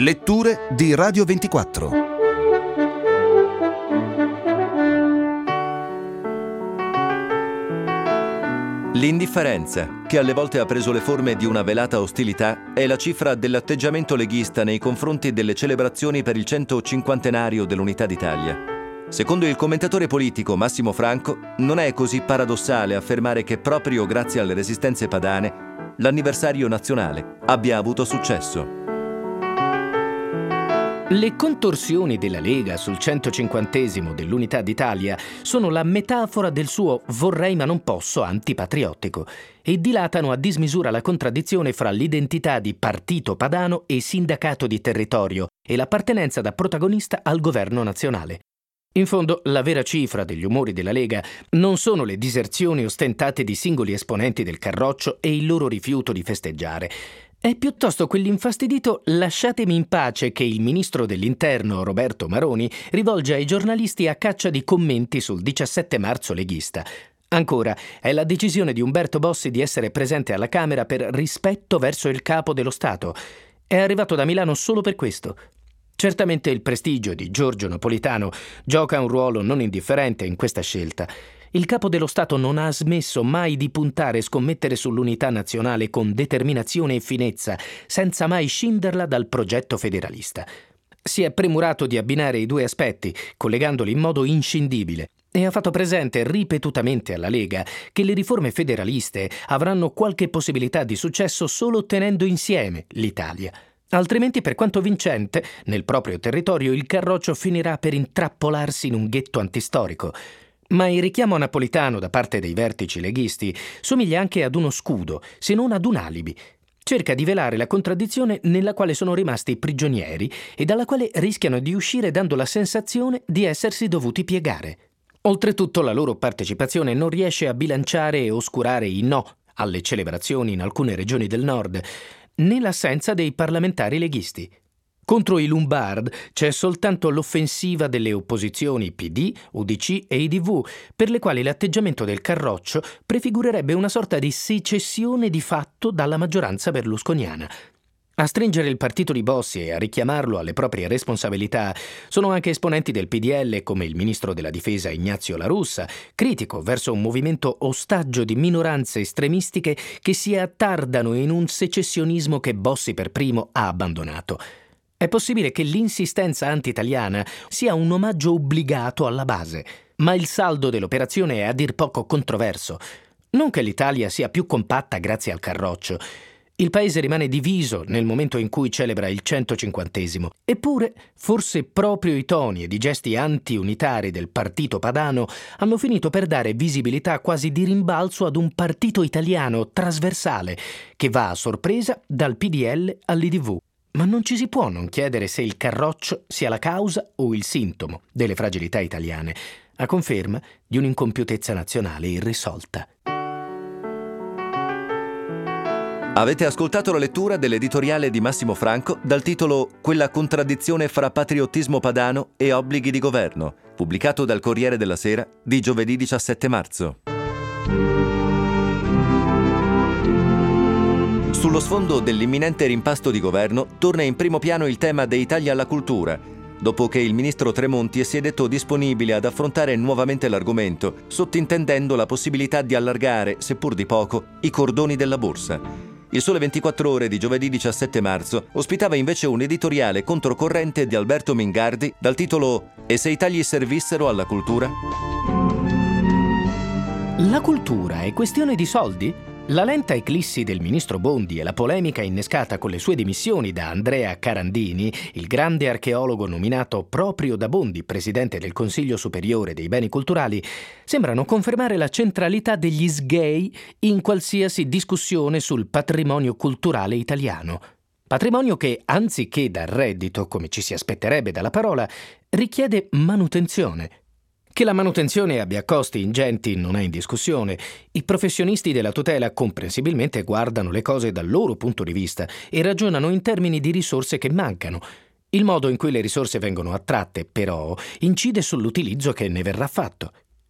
Letture di Radio 24. L'indifferenza, che alle volte ha preso le forme di una velata ostilità, è la cifra dell'atteggiamento leghista nei confronti delle celebrazioni per il 150° dell'Unità d'Italia. Secondo il commentatore politico Massimo Franco, non è così paradossale affermare che proprio grazie alle resistenze padane l'anniversario nazionale abbia avuto successo. Le contorsioni della Lega sul 150° dell'Unità d'Italia sono la metafora del suo vorrei ma non posso antipatriottico e dilatano a dismisura la contraddizione fra l'identità di partito padano e sindacato di territorio e l'appartenenza da protagonista al governo nazionale. In fondo, la vera cifra degli umori della Lega non sono le diserzioni ostentate di singoli esponenti del Carroccio e il loro rifiuto di festeggiare. È piuttosto quell'infastidito «lasciatemi in pace» che il ministro dell'Interno Roberto Maroni rivolge ai giornalisti a caccia di commenti sul 17 marzo leghista. Ancora, è la decisione di Umberto Bossi di essere presente alla Camera per rispetto verso il capo dello Stato. È arrivato da Milano solo per questo. Certamente il prestigio di Giorgio Napolitano gioca un ruolo non indifferente in questa scelta. Il capo dello Stato non ha smesso mai di puntare e scommettere sull'unità nazionale con determinazione e finezza, senza mai scinderla dal progetto federalista. Si è premurato di abbinare i due aspetti, collegandoli in modo inscindibile, e ha fatto presente ripetutamente alla Lega che le riforme federaliste avranno qualche possibilità di successo solo tenendo insieme l'Italia. Altrimenti, per quanto vincente, nel proprio territorio il Carroccio finirà per intrappolarsi in un ghetto antistorico. Ma il richiamo napolitano da parte dei vertici leghisti somiglia anche ad uno scudo, se non ad un alibi. Cerca di velare la contraddizione nella quale sono rimasti prigionieri e dalla quale rischiano di uscire dando la sensazione di essersi dovuti piegare. Oltretutto, la loro partecipazione non riesce a bilanciare e oscurare i no alle celebrazioni in alcune regioni del nord, né l'assenza dei parlamentari leghisti. Contro i Lombard c'è soltanto l'offensiva delle opposizioni PD, UDC e IDV, per le quali l'atteggiamento del Carroccio prefigurerebbe una sorta di secessione di fatto dalla maggioranza berlusconiana. A stringere il partito di Bossi e a richiamarlo alle proprie responsabilità sono anche esponenti del PDL come il ministro della Difesa Ignazio La Russa, critico verso un movimento ostaggio di minoranze estremistiche che si attardano in un secessionismo che Bossi per primo ha abbandonato. È possibile che l'insistenza anti-italiana sia un omaggio obbligato alla base, ma il saldo dell'operazione è a dir poco controverso. Non che l'Italia sia più compatta grazie al Carroccio. Il paese rimane diviso nel momento in cui celebra il 150°. Eppure, forse proprio i toni ed i gesti anti-unitari del partito padano hanno finito per dare visibilità quasi di rimbalzo ad un partito italiano trasversale che va a sorpresa dal PDL all'IDV. Ma non ci si può non chiedere se il Carroccio sia la causa o il sintomo delle fragilità italiane, a conferma di un'incompiutezza nazionale irrisolta. Avete ascoltato la lettura dell'editoriale di Massimo Franco dal titolo «Quella contraddizione fra patriottismo padano e obblighi di governo», pubblicato dal Corriere della Sera di giovedì 17 marzo. Sullo sfondo dell'imminente rimpasto di governo torna in primo piano il tema dei tagli alla cultura, dopo che il ministro Tremonti si è detto disponibile ad affrontare nuovamente l'argomento, sottintendendo la possibilità di allargare, seppur di poco, i cordoni della borsa. Il Sole 24 Ore di giovedì 17 marzo ospitava invece un editoriale controcorrente di Alberto Mingardi dal titolo «E se i tagli servissero alla cultura?». La cultura è questione di soldi? La lenta eclissi del ministro Bondi e la polemica innescata con le sue dimissioni da Andrea Carandini, il grande archeologo nominato proprio da Bondi presidente del Consiglio Superiore dei Beni Culturali, sembrano confermare la centralità degli sghei in qualsiasi discussione sul patrimonio culturale italiano. Patrimonio che, anziché dar reddito, come ci si aspetterebbe dalla parola, richiede manutenzione. Che la manutenzione abbia costi ingenti non è in discussione. I professionisti della tutela comprensibilmente guardano le cose dal loro punto di vista e ragionano in termini di risorse che mancano. Il modo in cui le risorse vengono attratte, però, incide sull'utilizzo che ne verrà fatto.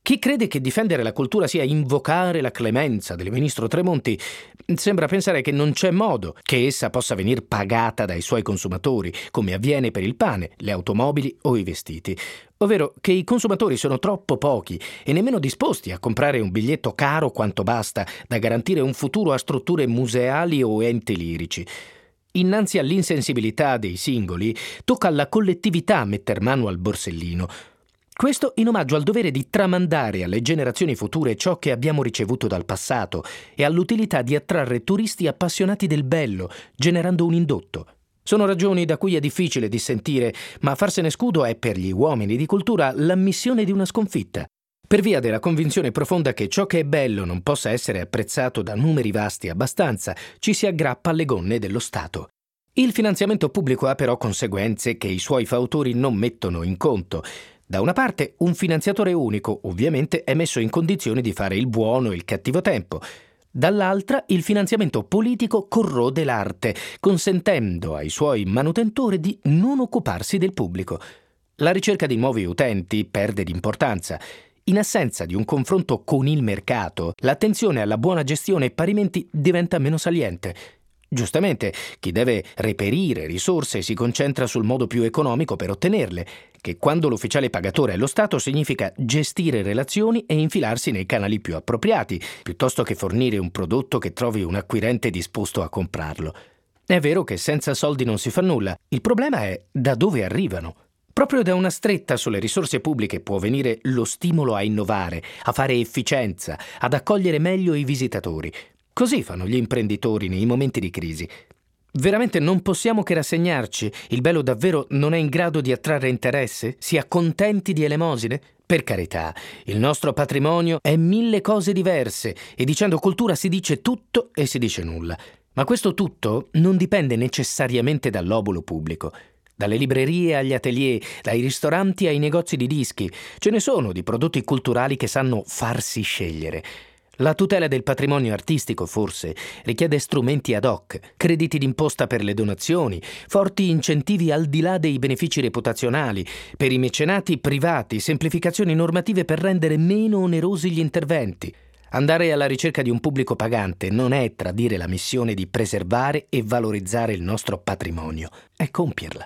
Chi crede che difendere la cultura sia invocare la clemenza del ministro Tremonti sembra pensare che non c'è modo che essa possa venir pagata dai suoi consumatori, come avviene per il pane, le automobili o i vestiti. Ovvero che i consumatori sono troppo pochi e nemmeno disposti a comprare un biglietto caro quanto basta da garantire un futuro a strutture museali o enti lirici. Innanzi all'insensibilità dei singoli, tocca alla collettività metter mano al borsellino. Questo in omaggio al dovere di tramandare alle generazioni future ciò che abbiamo ricevuto dal passato e all'utilità di attrarre turisti appassionati del bello, generando un indotto. Sono ragioni da cui è difficile dissentire, ma farsene scudo è per gli uomini di cultura l'ammissione di una sconfitta. Per via della convinzione profonda che ciò che è bello non possa essere apprezzato da numeri vasti abbastanza, ci si aggrappa alle gonne dello Stato. Il finanziamento pubblico ha però conseguenze che i suoi fautori non mettono in conto. Da una parte, un finanziatore unico, ovviamente, è messo in condizione di fare il buono e il cattivo tempo. Dall'altra, il finanziamento politico corrode l'arte, consentendo ai suoi manutentori di non occuparsi del pubblico. La ricerca di nuovi utenti perde di importanza. In assenza di un confronto con il mercato, l'attenzione alla buona gestione parimenti diventa meno saliente. Giustamente, chi deve reperire risorse si concentra sul modo più economico per ottenerle, che quando l'ufficiale pagatore è lo Stato significa gestire relazioni e infilarsi nei canali più appropriati, piuttosto che fornire un prodotto che trovi un acquirente disposto a comprarlo. È vero che senza soldi non si fa nulla, il problema è da dove arrivano. Proprio da una stretta sulle risorse pubbliche può venire lo stimolo a innovare, a fare efficienza, ad accogliere meglio i visitatori. Così fanno gli imprenditori nei momenti di crisi. Veramente non possiamo che rassegnarci? Il bello davvero non è in grado di attrarre interesse? Si accontenti di elemosine? Per carità, il nostro patrimonio è 1000 cose diverse e dicendo cultura si dice tutto e si dice nulla. Ma questo tutto non dipende necessariamente dall'obolo pubblico. Dalle librerie agli atelier, dai ristoranti ai negozi di dischi, ce ne sono di prodotti culturali che sanno farsi scegliere. La tutela del patrimonio artistico, forse, richiede strumenti ad hoc, crediti d'imposta per le donazioni, forti incentivi al di là dei benefici reputazionali, per i mecenati privati, semplificazioni normative per rendere meno onerosi gli interventi. Andare alla ricerca di un pubblico pagante non è tradire la missione di preservare e valorizzare il nostro patrimonio, è compierla.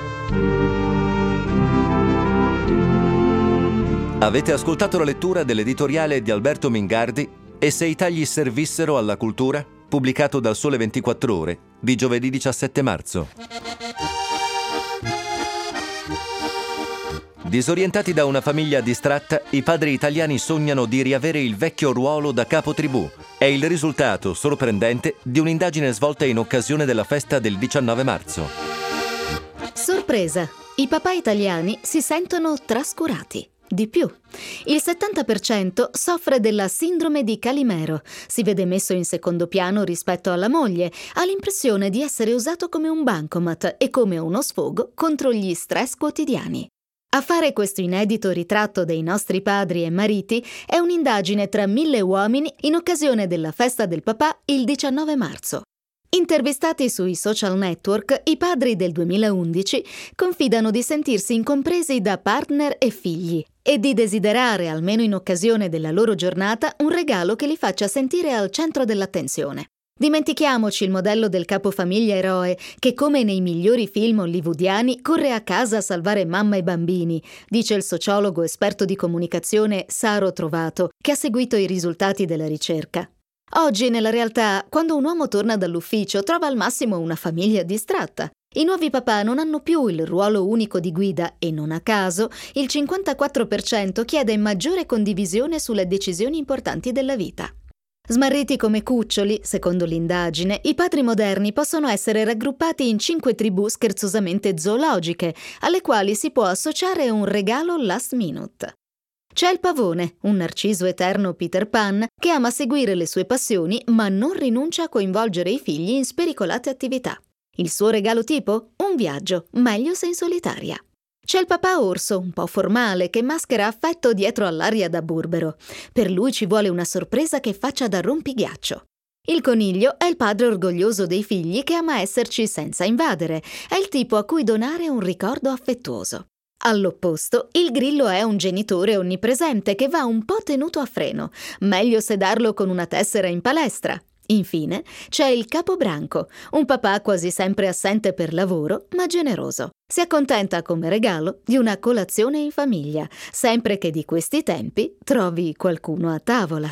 Avete ascoltato la lettura dell'editoriale di Alberto Mingardi E se i tagli servissero alla cultura? Pubblicato dal Sole 24 Ore di giovedì 17 marzo. Disorientati da una famiglia distratta, i padri italiani sognano di riavere il vecchio ruolo da capo tribù. È il risultato sorprendente di un'indagine svolta in occasione della festa del 19 marzo. Sorpresa! I papà italiani si sentono trascurati. Di più, il 70% soffre della sindrome di Calimero, si vede messo in secondo piano rispetto alla moglie, ha l'impressione di essere usato come un bancomat e come uno sfogo contro gli stress quotidiani. A fare questo inedito ritratto dei nostri padri e mariti è un'indagine tra 1000 uomini in occasione della festa del papà il 19 marzo. Intervistati sui social network, i padri del 2011 confidano di sentirsi incompresi da partner e figli e di desiderare, almeno in occasione della loro giornata, un regalo che li faccia sentire al centro dell'attenzione. Dimentichiamoci il modello del capofamiglia eroe che, come nei migliori film hollywoodiani, corre a casa a salvare mamma e bambini, dice il sociologo esperto di comunicazione Saro Trovato, che ha seguito i risultati della ricerca. Oggi, nella realtà, quando un uomo torna dall'ufficio, trova al massimo una famiglia distratta. I nuovi papà non hanno più il ruolo unico di guida e, non a caso, il 54% chiede maggiore condivisione sulle decisioni importanti della vita. Smarriti come cuccioli, secondo l'indagine, i padri moderni possono essere raggruppati in 5 tribù scherzosamente zoologiche, alle quali si può associare un regalo last minute. C'è il pavone, un narciso eterno Peter Pan, che ama seguire le sue passioni ma non rinuncia a coinvolgere i figli in spericolate attività. Il suo regalo tipo? Un viaggio, meglio se in solitaria. C'è il papà orso, un po' formale, che maschera affetto dietro all'aria da burbero. Per lui ci vuole una sorpresa che faccia da rompighiaccio. Il coniglio è il padre orgoglioso dei figli che ama esserci senza invadere. È il tipo a cui donare un ricordo affettuoso. All'opposto, il grillo è un genitore onnipresente che va un po' tenuto a freno. Meglio sedarlo con una tessera in palestra. Infine, c'è il capobranco, un papà quasi sempre assente per lavoro, ma generoso. Si accontenta come regalo di una colazione in famiglia, sempre che di questi tempi trovi qualcuno a tavola.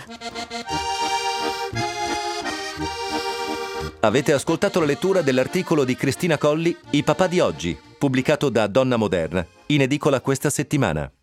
Avete ascoltato la lettura dell'articolo di Cristina Colli, I papà di oggi, pubblicato da Donna Moderna, in edicola questa settimana.